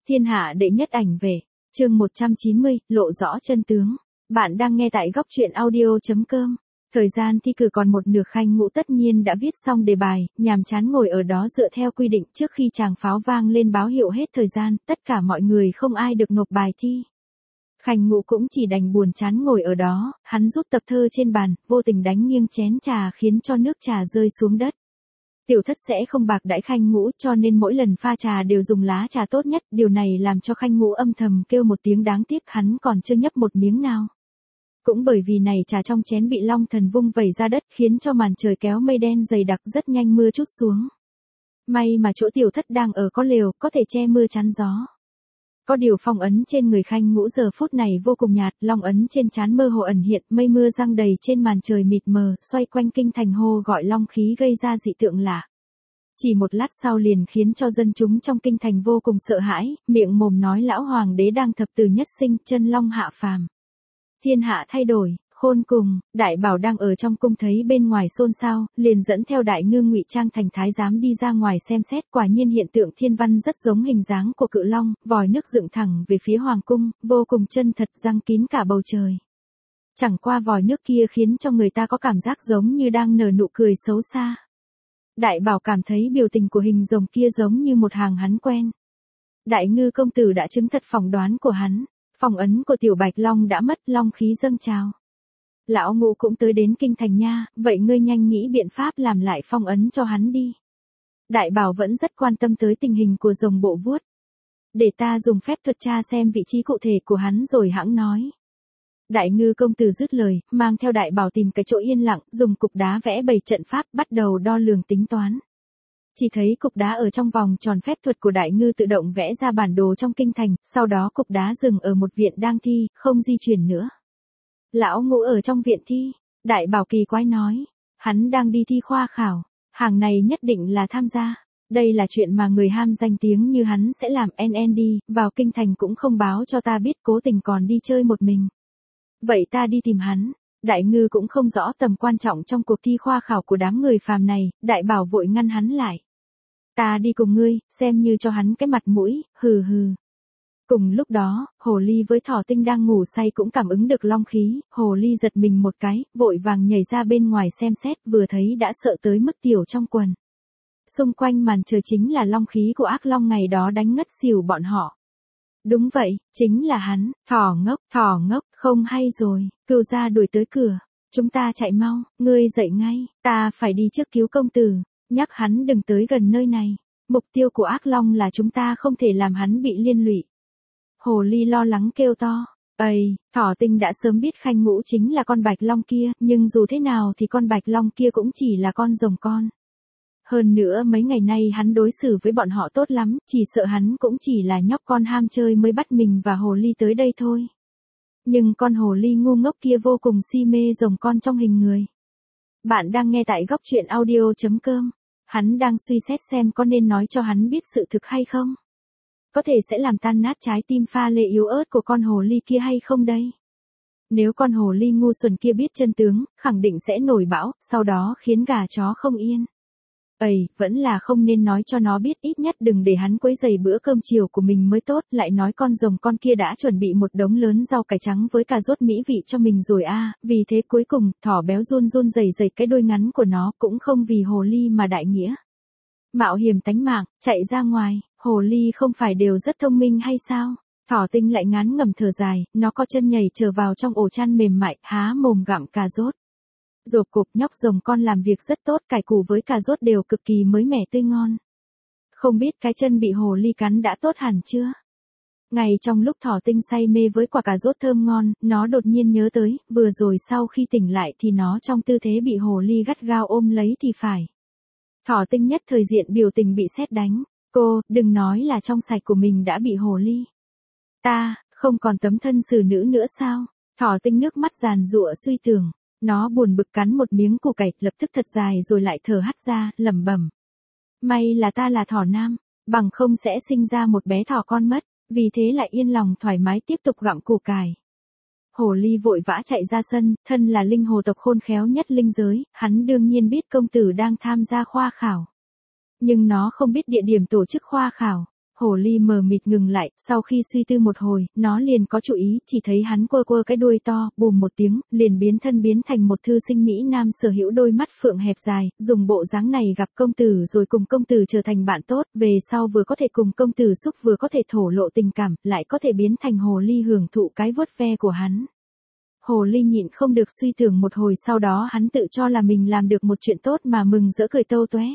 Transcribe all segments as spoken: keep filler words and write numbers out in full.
Thiên hạ đệ nhất ảnh vệ, chương một trăm chín mươi, lộ rõ chân tướng. Bạn đang nghe tại góc truyện audio chấm com. Thời gian thi cử còn một nửa, Khanh Ngũ tất nhiên đã viết xong đề bài, nhàm chán ngồi ở đó dựa theo quy định. Trước khi tràng pháo vang lên báo hiệu hết thời gian, tất cả mọi người không ai được nộp bài thi. Khanh Ngũ cũng chỉ đành buồn chán ngồi ở đó, hắn rút tập thơ trên bàn, vô tình đánh nghiêng chén trà khiến cho nước trà rơi xuống đất. Tiểu Thất sẽ không bạc đãi Khanh Ngũ, cho nên mỗi lần pha trà đều dùng lá trà tốt nhất, điều này làm cho Khanh Ngũ âm thầm kêu một tiếng đáng tiếc, hắn còn chưa nhấp một miếng nào. Cũng bởi vì này trà trong chén bị Long Thần vung vẩy ra đất, khiến cho màn trời kéo mây đen dày đặc, rất nhanh mưa trút xuống. May mà chỗ Tiểu Thất đang ở có lều, có thể che mưa chắn gió. Có điều phong ấn trên người Khanh Ngũ giờ phút này vô cùng nhạt, long ấn trên trán mơ hồ ẩn hiện, mây mưa giăng đầy trên màn trời mịt mờ, xoay quanh kinh thành hô gọi long khí gây ra dị tượng lạ. Chỉ một lát sau liền khiến cho dân chúng trong kinh thành vô cùng sợ hãi, miệng mồm nói lão hoàng đế đang thập tử nhất sinh, chân long hạ phàm. Thiên hạ thay đổi. Khôn cùng, Đại Bảo đang ở trong cung thấy bên ngoài xôn xao, liền dẫn theo Đại Ngư ngụy trang thành thái giám đi ra ngoài xem xét, quả nhiên hiện tượng thiên văn rất giống hình dáng của cự long, vòi nước dựng thẳng về phía hoàng cung, vô cùng chân thật, răng kín cả bầu trời. Chẳng qua vòi nước kia khiến cho người ta có cảm giác giống như đang nở nụ cười xấu xa. Đại Bảo cảm thấy biểu tình của hình rồng kia giống như một hàng hắn quen. Đại Ngư công tử đã chứng thật phỏng đoán của hắn, phong ấn của tiểu Bạch Long đã mất, long khí dâng trào. Lão Ngũ cũng tới đến kinh thành nha, vậy ngươi nhanh nghĩ biện pháp làm lại phong ấn cho hắn đi. Đại Bảo vẫn rất quan tâm tới tình hình của rồng bộ vuốt. Để ta dùng phép thuật tra xem vị trí cụ thể của hắn rồi hãng nói. Đại Ngư công tử dứt lời, mang theo Đại Bảo tìm cái chỗ yên lặng, dùng cục đá vẽ bày trận pháp, bắt đầu đo lường tính toán. Chỉ thấy cục đá ở trong vòng tròn phép thuật của Đại Ngư tự động vẽ ra bản đồ trong kinh thành, sau đó cục đá dừng ở một viện đang thi, không di chuyển nữa. Lão Ngũ ở trong viện thi, Đại Bảo kỳ quái nói, hắn đang đi thi khoa khảo, hàng này nhất định là tham gia, đây là chuyện mà người ham danh tiếng như hắn sẽ làm, en en đi, vào kinh thành cũng không báo cho ta biết, cố tình còn đi chơi một mình. Vậy ta đi tìm hắn. Đại Ngư cũng không rõ tầm quan trọng trong cuộc thi khoa khảo của đám người phàm này, Đại Bảo vội ngăn hắn lại. Ta đi cùng ngươi, xem như cho hắn cái mặt mũi, hừ hừ. Cùng lúc đó, Hồ Ly với Thỏ Tinh đang ngủ say cũng cảm ứng được long khí, Hồ Ly giật mình một cái, vội vàng nhảy ra bên ngoài xem xét, vừa thấy đã sợ tới mức tiểu trong quần. Xung quanh màn trời chính là long khí của ác long ngày đó đánh ngất xỉu bọn họ. Đúng vậy, chính là hắn. Thỏ ngốc, thỏ ngốc, không hay rồi, Cừu gia đuổi tới cửa. Chúng ta chạy mau, ngươi dậy ngay, ta phải đi trước cứu công tử, nhắc hắn đừng tới gần nơi này. Mục tiêu của ác long là chúng ta, không thể làm hắn bị liên lụy. Hồ Ly lo lắng kêu to. Ây, Thỏ Tinh đã sớm biết Khanh Ngũ chính là con bạch long kia, nhưng dù thế nào thì con bạch long kia cũng chỉ là con rồng con. Hơn nữa mấy ngày nay hắn đối xử với bọn họ tốt lắm, chỉ sợ hắn cũng chỉ là nhóc con ham chơi mới bắt mình và Hồ Ly tới đây thôi. Nhưng con Hồ Ly ngu ngốc kia vô cùng si mê rồng con trong hình người. Bạn đang nghe tại góc truyện audio chấm com. Hắn đang suy xét xem có nên nói cho hắn biết sự thực hay không. Có thể sẽ làm tan nát trái tim pha lê yếu ớt của con Hồ Ly kia hay không đây? Nếu con Hồ Ly ngu xuẩn kia biết chân tướng, khẳng định sẽ nổi bão, sau đó khiến gà chó không yên. Ây, vẫn là không nên nói cho nó biết, ít nhất đừng để hắn quấy rầy bữa cơm chiều của mình mới tốt, lại nói con rồng con kia đã chuẩn bị một đống lớn rau cải trắng với cà rốt mỹ vị cho mình rồi a, à, vì thế cuối cùng, thỏ béo run run rẩy rẩy cái đuôi ngắn của nó, cũng không vì Hồ Ly mà đại nghĩa. Mạo hiểm tánh mạng, chạy ra ngoài, Hồ Ly không phải đều rất thông minh hay sao? Thỏ Tinh lại ngán ngẩm thở dài, nó có chân nhảy trở vào trong ổ chăn mềm mại, há mồm gặm cà rốt. Rộp cục, nhóc rồng con làm việc rất tốt, cải củ với cà rốt đều cực kỳ mới mẻ tươi ngon. Không biết cái chân bị Hồ Ly cắn đã tốt hẳn chưa? Ngay trong lúc Thỏ Tinh say mê với quả cà rốt thơm ngon, nó đột nhiên nhớ tới, vừa rồi sau khi tỉnh lại thì nó trong tư thế bị Hồ Ly gắt gao ôm lấy thì phải. Thỏ Tinh nhất thời diện biểu tình bị sét đánh. Cô, đừng nói là trong sạch của mình đã bị Hồ Ly. Ta, không còn tấm thân xử nữ nữa sao? Thỏ Tinh nước mắt giàn giụa suy tưởng. Nó buồn bực cắn một miếng củ cải, lập tức thật dài rồi lại thở hắt ra, lẩm bẩm. May là ta là thỏ nam, bằng không sẽ sinh ra một bé thỏ con mất, vì thế lại yên lòng thoải mái tiếp tục gặm củ cải. Hồ Ly vội vã chạy ra sân, thân là linh hồ tộc khôn khéo nhất linh giới, hắn đương nhiên biết công tử đang tham gia khoa khảo. Nhưng nó không biết địa điểm tổ chức khoa khảo. Hồ ly mờ mịt ngừng lại, sau khi suy tư một hồi, nó liền có chú ý, chỉ thấy hắn quơ quơ cái đuôi to, bùm một tiếng, liền biến thân biến thành một thư sinh Mỹ Nam sở hữu đôi mắt phượng hẹp dài, dùng bộ dáng này gặp công tử rồi cùng công tử trở thành bạn tốt, về sau vừa có thể cùng công tử xúc vừa có thể thổ lộ tình cảm, lại có thể biến thành hồ ly hưởng thụ cái vuốt ve của hắn. Hồ ly nhịn không được suy tưởng một hồi, sau đó hắn tự cho là mình làm được một chuyện tốt mà mừng rỡ cười tâu tóe.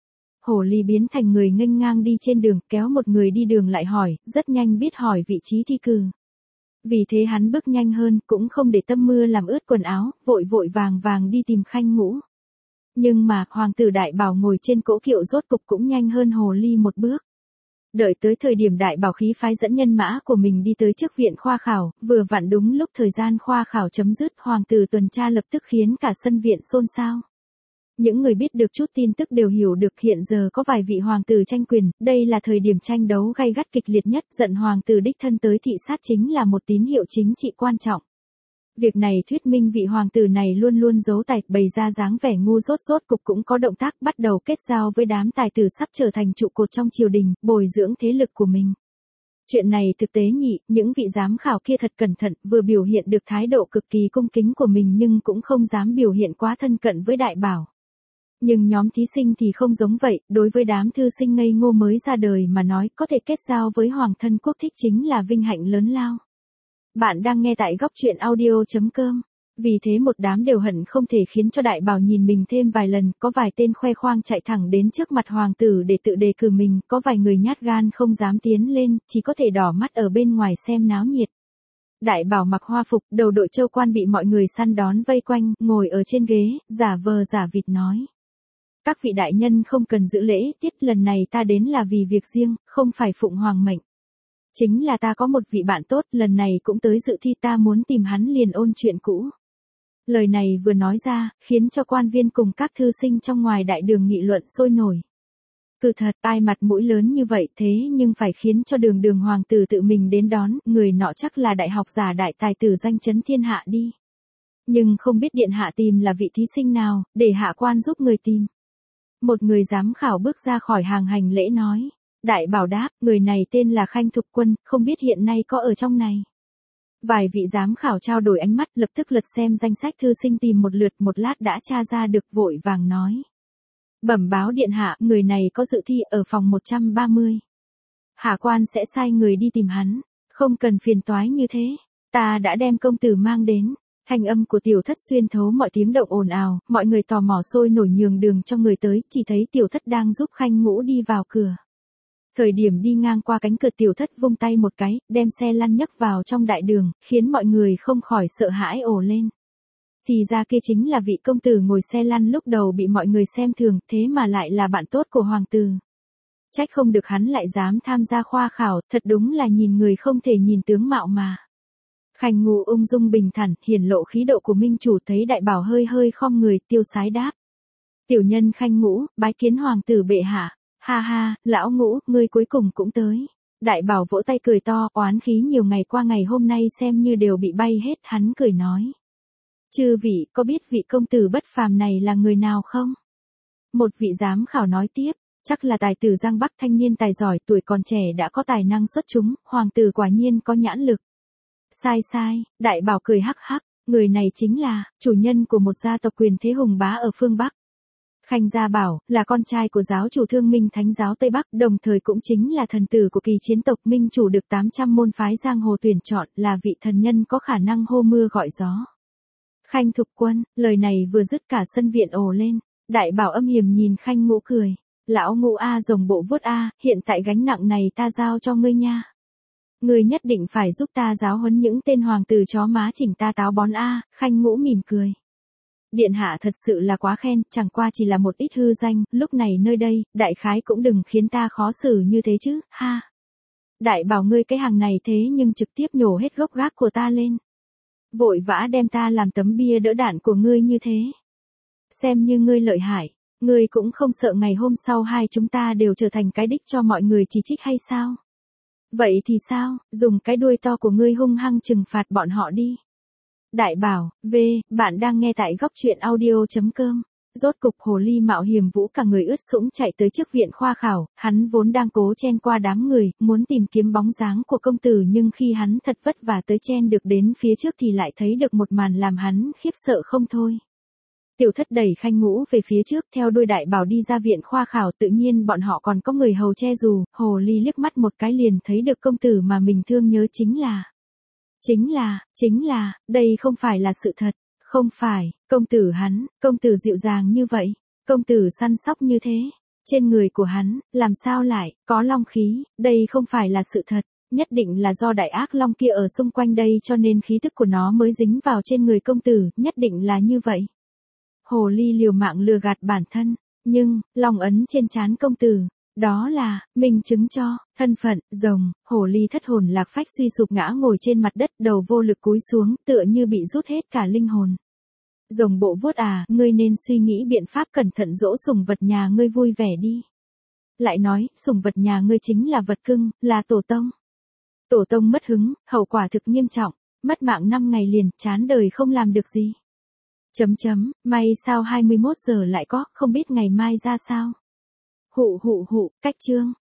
Hồ ly biến thành người nghênh ngang đi trên đường, kéo một người đi đường lại hỏi, rất nhanh biết hỏi vị trí thi cử. Vì thế hắn bước nhanh hơn, cũng không để tâm mưa làm ướt quần áo, vội vội vàng vàng đi tìm Khanh Ngũ. Nhưng mà, hoàng tử Đại Bảo ngồi trên cỗ kiệu rốt cục cũng nhanh hơn hồ ly một bước. Đợi tới thời điểm Đại Bảo khí phái dẫn nhân mã của mình đi tới trước viện khoa khảo, vừa vặn đúng lúc thời gian khoa khảo chấm dứt, hoàng tử tuần tra lập tức khiến cả sân viện xôn xao. Những người biết được chút tin tức đều hiểu được hiện giờ có vài vị hoàng tử tranh quyền, đây là thời điểm tranh đấu gay gắt kịch liệt nhất, giận hoàng tử đích thân tới thị sát chính là một tín hiệu chính trị quan trọng. Việc này thuyết minh vị hoàng tử này luôn luôn giấu tài, bày ra dáng vẻ ngu dốt, rốt cục cũng có động tác bắt đầu kết giao với đám tài tử sắp trở thành trụ cột trong triều đình, bồi dưỡng thế lực của mình. Chuyện này thực tế nhị, những vị giám khảo kia thật cẩn thận, vừa biểu hiện được thái độ cực kỳ cung kính của mình nhưng cũng không dám biểu hiện quá thân cận với Đại Bảo. Nhưng nhóm thí sinh thì không giống vậy, đối với đám thư sinh ngây ngô mới ra đời mà nói, có thể kết giao với hoàng thân quốc thích chính là vinh hạnh lớn lao. Bạn đang nghe tại góc truyện audio chấm com. Vì thế một đám đều hận không thể khiến cho Đại Bảo nhìn mình thêm vài lần, có vài tên khoe khoang chạy thẳng đến trước mặt hoàng tử để tự đề cử mình, có vài người nhát gan không dám tiến lên, chỉ có thể đỏ mắt ở bên ngoài xem náo nhiệt. Đại Bảo mặc hoa phục, đầu đội châu quan bị mọi người săn đón vây quanh, ngồi ở trên ghế, giả vờ giả vịt nói. Các vị đại nhân không cần giữ lễ tiết, lần này ta đến là vì việc riêng, không phải phụng hoàng mệnh. Chính là ta có một vị bạn tốt, lần này cũng tới dự thi, ta muốn tìm hắn liền ôn chuyện cũ. Lời này vừa nói ra, khiến cho quan viên cùng các thư sinh trong ngoài đại đường nghị luận sôi nổi. Cứ thật, ai mặt mũi lớn như vậy thế nhưng phải khiến cho đường đường hoàng tử tự mình đến đón, người nọ chắc là đại học giả đại tài tử danh chấn thiên hạ đi. Nhưng không biết điện hạ tìm là vị thí sinh nào, để hạ quan giúp người tìm. Một người giám khảo bước ra khỏi hàng hành lễ nói. Đại Bảo đáp, người này tên là Khanh Thục Quân, không biết hiện nay có ở trong này. Vài vị giám khảo trao đổi ánh mắt, lập tức lật xem danh sách thư sinh tìm một lượt, một lát đã tra ra được, vội vàng nói. Bẩm báo điện hạ, người này có dự thi ở phòng một trăm ba mươi. Hạ quan sẽ sai người đi tìm hắn, không cần phiền toái như thế, ta đã đem công tử mang đến. Thanh âm của Tiểu Thất xuyên thấu mọi tiếng động ồn ào, mọi người tò mò sôi nổi nhường đường cho người tới, chỉ thấy Tiểu Thất đang giúp Khanh Ngũ đi vào cửa. Thời điểm đi ngang qua cánh cửa, Tiểu Thất vung tay một cái, đem xe lăn nhấc vào trong đại đường, khiến mọi người không khỏi sợ hãi ồ lên. Thì ra kia chính là vị công tử ngồi xe lăn lúc đầu bị mọi người xem thường, thế mà lại là bạn tốt của hoàng tử. Trách không được hắn lại dám tham gia khoa khảo, thật đúng là nhìn người không thể nhìn tướng mạo mà. Khanh Ngũ ung dung bình thản, hiển lộ khí độ của minh chủ, thấy Đại Bảo hơi hơi khom người, tiêu sái đáp. Tiểu nhân Khanh Ngũ, bái kiến hoàng tử bệ hạ. Ha ha, lão Ngũ, ngươi cuối cùng cũng tới. Đại Bảo vỗ tay cười to, oán khí nhiều ngày qua ngày hôm nay xem như đều bị bay hết, hắn cười nói. Chư vị, có biết vị công tử bất phàm này là người nào không? Một vị giám khảo nói tiếp, chắc là tài tử Giang Bắc, thanh niên tài giỏi, tuổi còn trẻ đã có tài năng xuất chúng, hoàng tử quả nhiên có nhãn lực. Sai sai, Đại Bảo cười hắc hắc, người này chính là chủ nhân của một gia tộc quyền thế hùng bá ở phương Bắc. Khanh Gia Bảo, là con trai của giáo chủ Thương Minh Thánh giáo Tây Bắc, đồng thời cũng chính là thần tử của kỳ chiến tộc Minh chủ được tám trăm môn phái giang hồ tuyển chọn, là vị thần nhân có khả năng hô mưa gọi gió. Khanh Thục Quân, lời này vừa dứt cả sân viện ồ lên, Đại Bảo âm hiểm nhìn Khanh Ngũ cười. Lão Ngũ a, rồng bộ vuốt a, hiện tại gánh nặng này ta giao cho ngươi nha. Ngươi nhất định phải giúp ta giáo huấn những tên hoàng tử chó má chỉnh ta táo bón a. Khanh Ngũ mỉm cười. Điện hạ thật sự là quá khen, chẳng qua chỉ là một ít hư danh, lúc này nơi đây, đại khái cũng đừng khiến ta khó xử như thế chứ, ha. Đại Bảo ngươi cái hàng này thế nhưng trực tiếp nhổ hết gốc gác của ta lên. Vội vã đem ta làm tấm bia đỡ đạn của ngươi như thế. Xem như ngươi lợi hại, ngươi cũng không sợ ngày hôm sau hai chúng ta đều trở thành cái đích cho mọi người chỉ trích hay sao? Vậy thì sao, dùng cái đuôi to của ngươi hung hăng trừng phạt bọn họ đi. Đại Bảo, V, bạn đang nghe tại góc truyện audio chấm com. Rốt cục hồ ly mạo hiểm vũ cả người ướt sũng chạy tới trước viện khoa khảo, hắn vốn đang cố chen qua đám người, muốn tìm kiếm bóng dáng của công tử nhưng khi hắn thật vất vả tới chen được đến phía trước thì lại thấy được một màn làm hắn khiếp sợ không thôi. Tiểu thất đẩy Khanh Ngũ về phía trước theo đuôi đại bảo đi ra viện khoa khảo, tự nhiên bọn họ còn có người hầu che dù, hồ ly liếc mắt một cái liền thấy được công tử mà mình thương nhớ chính là. Chính là, chính là, đây không phải là sự thật, không phải, công tử hắn, công tử dịu dàng như vậy, công tử săn sóc như thế, trên người của hắn, làm sao lại, có long khí, đây không phải là sự thật, nhất định là do đại ác long kia ở xung quanh đây cho nên khí tức của nó mới dính vào trên người công tử, nhất định là như vậy. Hồ ly liều mạng lừa gạt bản thân, nhưng, long ấn trên trán công tử, đó là, minh chứng cho, thân phận, rồng, hồ ly thất hồn lạc phách suy sụp ngã ngồi trên mặt đất đầu vô lực cúi xuống tựa như bị rút hết cả linh hồn. Rồng bộ vuốt à, ngươi nên suy nghĩ biện pháp cẩn thận dỗ sủng vật nhà ngươi vui vẻ đi. Lại nói, sủng vật nhà ngươi chính là vật cưng, là tổ tông. Tổ tông mất hứng, hậu quả thực nghiêm trọng, mất mạng năm ngày liền, chán đời không làm được gì. Chấm chấm, may sao hai mươi mốt giờ lại có, không biết ngày mai ra sao. Hụ hụ hụ, cách chương.